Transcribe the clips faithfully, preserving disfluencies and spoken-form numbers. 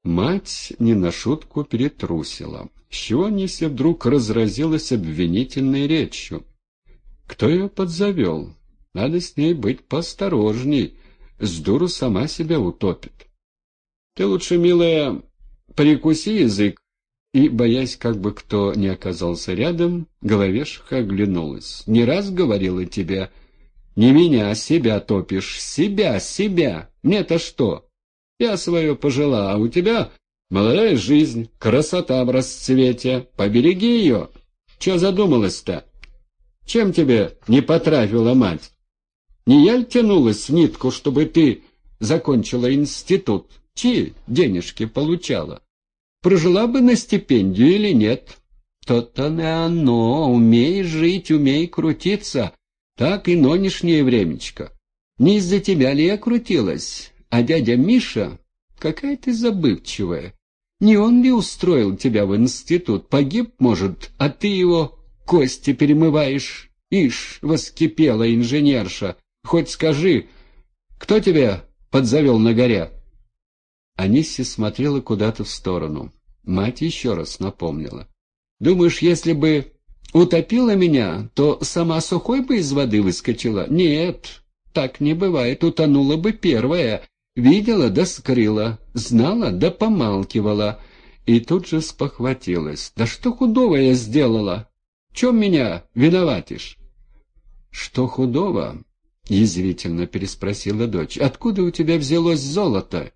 Мать не на шутку перетрусила. С чего Анисья вдруг разразилась обвинительной речью? Кто ее подзавел? Надо с ней быть поосторожней, с дуру сама себя утопит. Ты лучше, милая, прикуси язык. И, боясь, как бы кто не оказался рядом, Головешиха оглянулась. Не раз говорила тебе, не меня, себя топишь, себя, себя. Мне-то что? Я свое пожила, а у тебя молодая жизнь, красота в расцвете. Побереги ее. Че задумалась-то? Чем тебе не потрафила мать? Не я ль тянулась в нитку, чтобы ты закончила институт? Чьи денежки получала? Прожила бы на стипендию или нет? То-то не оно. Умей жить, умей крутиться. Так и нынешнее времечко. Не из-за тебя ли я крутилась? А дядя Миша, какая ты забывчивая. Не он ли устроил тебя в институт? Погиб, может, а ты его кости перемываешь? Ишь, воскипела инженерша. Хоть скажи, кто тебя подзавел на горе? Анисья смотрела куда-то в сторону. Мать еще раз напомнила. Думаешь, если бы утопила меня, то сама сухой бы из воды выскочила? Нет, так не бывает. Утонула бы первая. Видела да скрыла, знала да помалкивала. И тут же спохватилась. Да что худого я сделала? Чем меня виноватишь? Что худого? Язвительно переспросила дочь. Откуда у тебя взялось золото?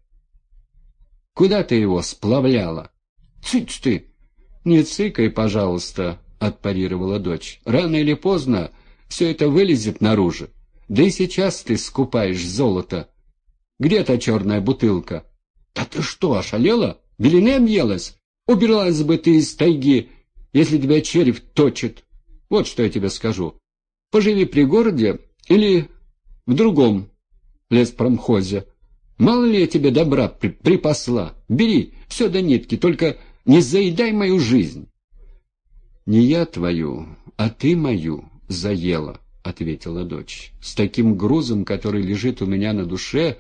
Куда ты его сплавляла? Цыц ты! Не цыкай, пожалуйста, отпарировала дочь. Рано или поздно все это вылезет наружу. Да и сейчас ты скупаешь золото. Где та черная бутылка? Да ты что, ошалела? Белины объелась? Убиралась бы ты из тайги, если тебя червь точит. Вот что я тебе скажу. Поживи при городе или в другом леспромхозе. Мало ли я тебе добра при припасла. Бери все до нитки, только не заедай мою жизнь. Не я твою, а ты мою заела, — ответила дочь. С таким грузом, который лежит у меня на душе,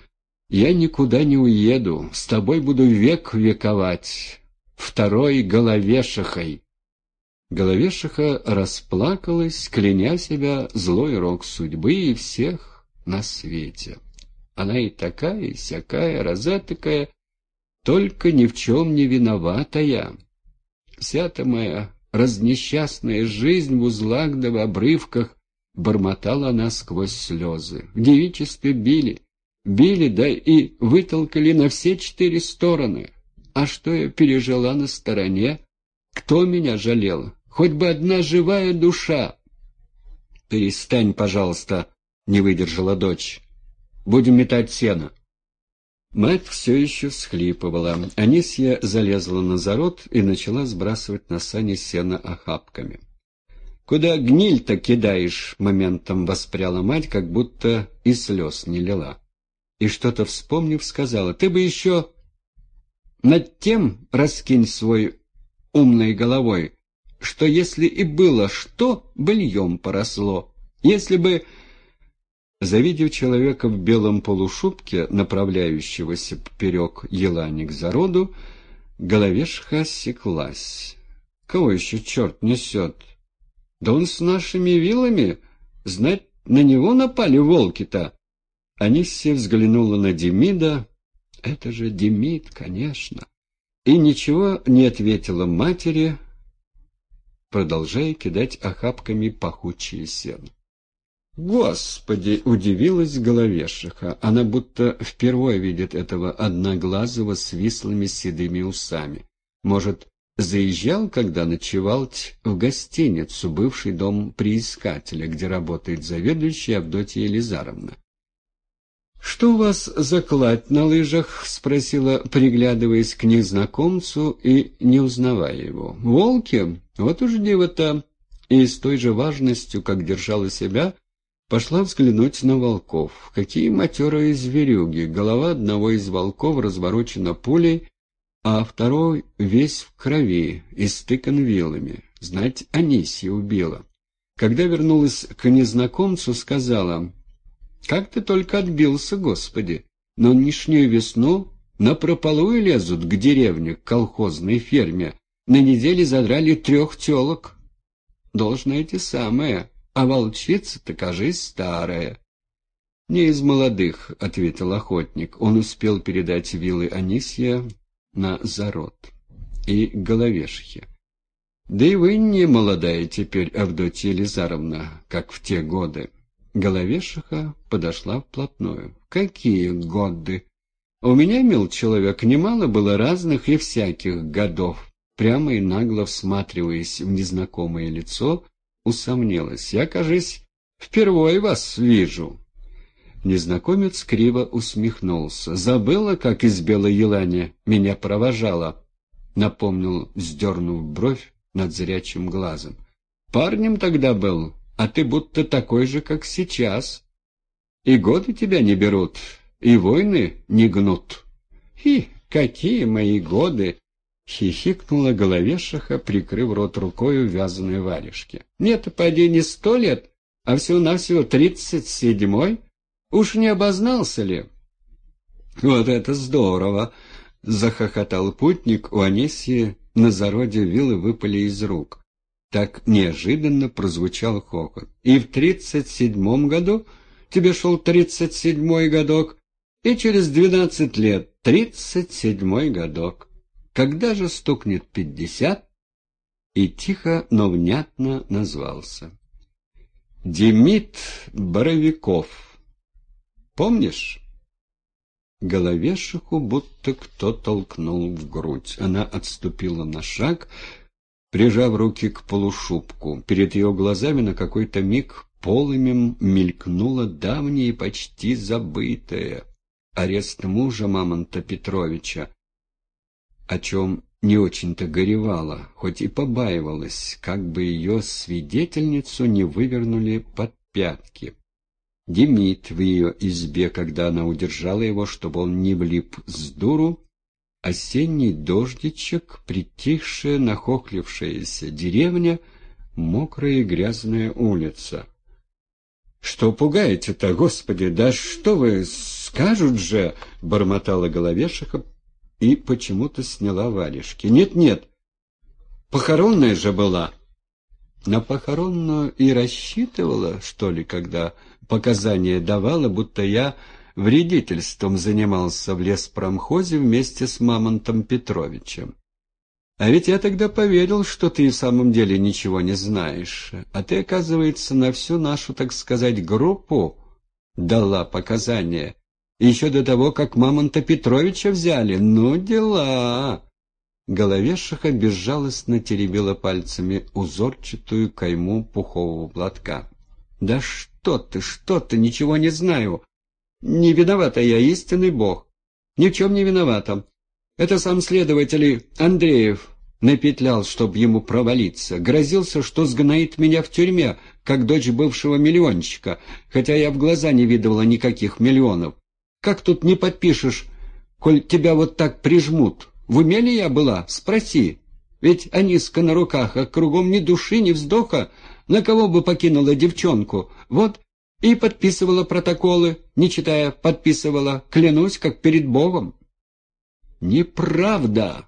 я никуда не уеду, с тобой буду век вековать, второй Головешихой. Головешиха расплакалась, кляня себя злой рок судьбы и всех на свете. Она и такая, и сякая, разэтакая, только ни в чем не виноватая. Вся-то моя разнесчастная жизнь в узлах да в обрывках, бормотала она сквозь слезы. В девичестве били, били, да и вытолкали на все четыре стороны. А что я пережила на стороне? Кто меня жалел? Хоть бы одна живая душа. Перестань, пожалуйста, не выдержала дочь. Будем метать сено. Мать все еще всхлипывала. Анисья залезла на зарод и начала сбрасывать на сани сено охапками. «Куда гниль-то кидаешь?» — моментом воспряла мать, как будто и слез не лила. И что-то вспомнив, сказала: «Ты бы еще над тем раскинь свой умной головой, что если и было что, быльем поросло. Если бы...» Завидев человека в белом полушубке, направляющегося поперек елани к зароду, Головешиха осеклась. «Кого еще черт несет? Да он с нашими вилами, знать, на него напали волки-то!» Анисья взглянула на Демида. «Это же Демид, конечно!» И ничего не ответила матери, продолжая кидать охапками пахучее сено. «Господи!» — удивилась Головешиха. Она будто впервые видит этого одноглазого с вислыми седыми усами. Может, заезжал, когда ночевал в гостиницу, бывший дом приискателя, где работает заведующая Авдотья Елизаровна. «Что у вас за кладь на лыжах?» — спросила, приглядываясь к незнакомцу и не узнавая его. «Волки? Вот уж диво-то!» И с той же важностью, как держала себя, пошла взглянуть на волков. Какие матерые зверюги! Голова одного из волков разворочена пулей, а второй весь в крови, истыкан вилами. Знать, Анисья убила. Когда вернулась к незнакомцу, сказала: «Как ты только отбился, Господи! Нынешнюю весну напропалую лезут к деревне, к колхозной ферме. На неделе задрали трех телок. Должно эти самые, а волчица-то, кажись, старая. «Не из молодых», — ответил охотник. Он успел передать вилы Анисья на Зарод и Головешихе. «Да и вы не молодая теперь, Авдотья Елизаровна, как в те годы». Головешиха подошла вплотную. «Какие годы? У меня, мил человек, немало было разных и всяких годов». Прямо и нагло всматриваясь в незнакомое лицо, усомнилась. «Я, кажись, впервые вас вижу». Незнакомец криво усмехнулся. «Забыла, как из Белой Елани меня провожала?» Напомнил, вздернув бровь над зрячим глазом. «Парнем тогда был, а ты будто такой же, как сейчас. И годы тебя не берут, и войны не гнут». «Хи, какие мои годы!» — хихикнула Головешиха, прикрыв рот рукою вязаной варежки. «Мне-то, поди, не сто лет, а всего-навсего тридцать седьмой. Уж не обознался ли?» «Вот это здорово!» — захохотал путник. У Анисьи на Зароде вилы выпали из рук. Так неожиданно прозвучал хохот. «И в тридцать седьмом году тебе шел тридцать седьмой годок, и через двенадцать лет тридцать седьмой годок. Когда же стукнет пятьдесят?» И тихо, но внятно назвался. «Демид Боровиков. Помнишь?» Головешиху будто кто толкнул в грудь. Она отступила на шаг, прижав руки к полушубку. Перед ее глазами на какой-то миг полымем мелькнуло давнее и почти забытое арест мужа Мамонта Петровича, о чем не очень-то горевала, хоть и побаивалась, как бы ее свидетельницу не вывернули под пятки. Демид в ее избе, когда она удержала его, чтобы он не влип с дуру, осенний дождичек, притихшая, нахохлившаяся деревня, мокрая и грязная улица. «Что пугаете-то, Господи, да что вы, скажут же!» — бормотала Головешиха и почему-то сняла варежки. «Нет-нет, похоронная же была». На похоронную и рассчитывала, что ли, когда показания давала, будто я вредительством занимался в леспромхозе вместе с Мамонтом Петровичем. А ведь я тогда поверил, что ты и в самом деле ничего не знаешь. А ты, оказывается, на всю нашу, так сказать, группу дала показания. Еще до того, как Мамонта Петровича взяли. Ну, дела! Головешиха безжалостно теребила пальцами узорчатую кайму пухового платка. «Да что ты, что ты, ничего не знаю! Не виновата я, истинный бог! Ни в чем не виновата! Это сам следователь Андреев напетлял, чтоб ему провалиться. Грозился, что сгноит меня в тюрьме, как дочь бывшего миллионщика, хотя я в глаза не видывала никаких миллионов. Как тут не подпишешь, коль тебя вот так прижмут? В уме ли я была? Спроси. Ведь Аниска на руках, а кругом ни души, ни вздоха. На кого бы покинула девчонку? Вот и подписывала протоколы, не читая, подписывала, клянусь, как перед Богом». «Неправда!»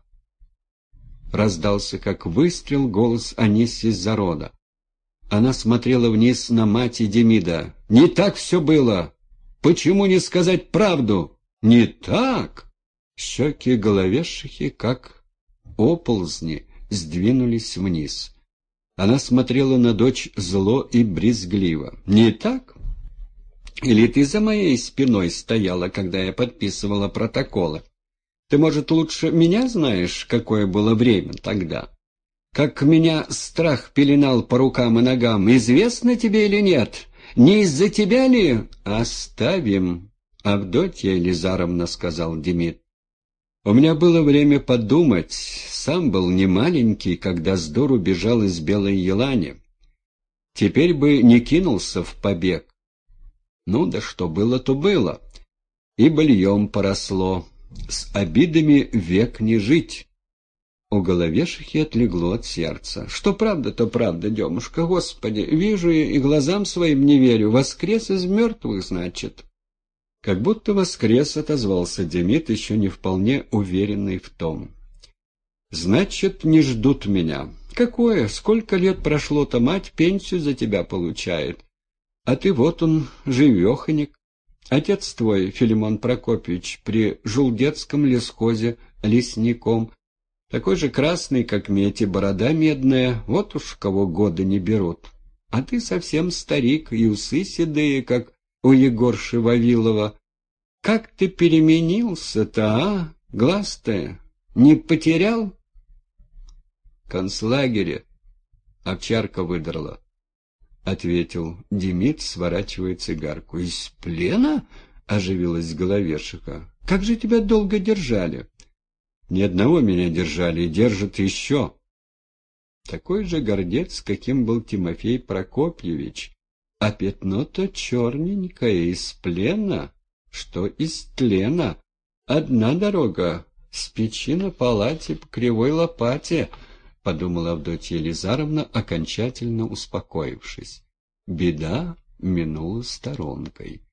— раздался, как выстрел, голос Анисьи с Зарода. Она смотрела вниз на мать и Демида. «Не так все было! Почему не сказать правду?» «Не так!» Щеки Головешихи, как оползни, сдвинулись вниз. Она смотрела на дочь зло и брезгливо. «Не так? Или ты за моей спиной стояла, когда я подписывала протоколы? Ты, может, лучше меня знаешь, какое было время тогда? Как меня страх пеленал по рукам и ногам, известно тебе или нет? Не из-за тебя ли?» «Оставим, Авдотья Елизаровна», — сказал Демид. «У меня было время подумать. Сам был не маленький, когда с дуру бежал из Белой Елани. Теперь бы не кинулся в побег. Ну да что было, то было. И быльем поросло. С обидами век не жить». У Головешихи отлегло от сердца. «Что правда, то правда, Демушка, Господи, вижу и глазам своим не верю. Воскрес из мертвых, значит». Как будто воскрес, отозвался Демид, еще не вполне уверенный в том. Значит, не ждут меня. Какое? Сколько лет прошло-то, мать пенсию за тебя получает. А ты вот он, живеханик. Отец твой, Филимон Прокопьевич, при Жулдетском лесхозе лесником, такой же красный, как медь, и борода медная, вот уж кого годы не берут. А ты совсем старик, и усы седые, как у Егорши Вавилова. Как ты переменился-то, а? Глаз-то не потерял? В концлагере овчарка выдрала, — ответил Демид, сворачивая цигарку. — Из плена? — оживилась головешика. — Как же тебя долго держали? — Ни одного меня держали, и держат еще. Такой же гордец, каким был Тимофей Прокопьевич. А пятно-то черненькое, из плена, что из тлена. Одна дорога, с печи на палате по кривой лопате, — подумала Авдотья Елизаровна, окончательно успокоившись. Беда минула сторонкой.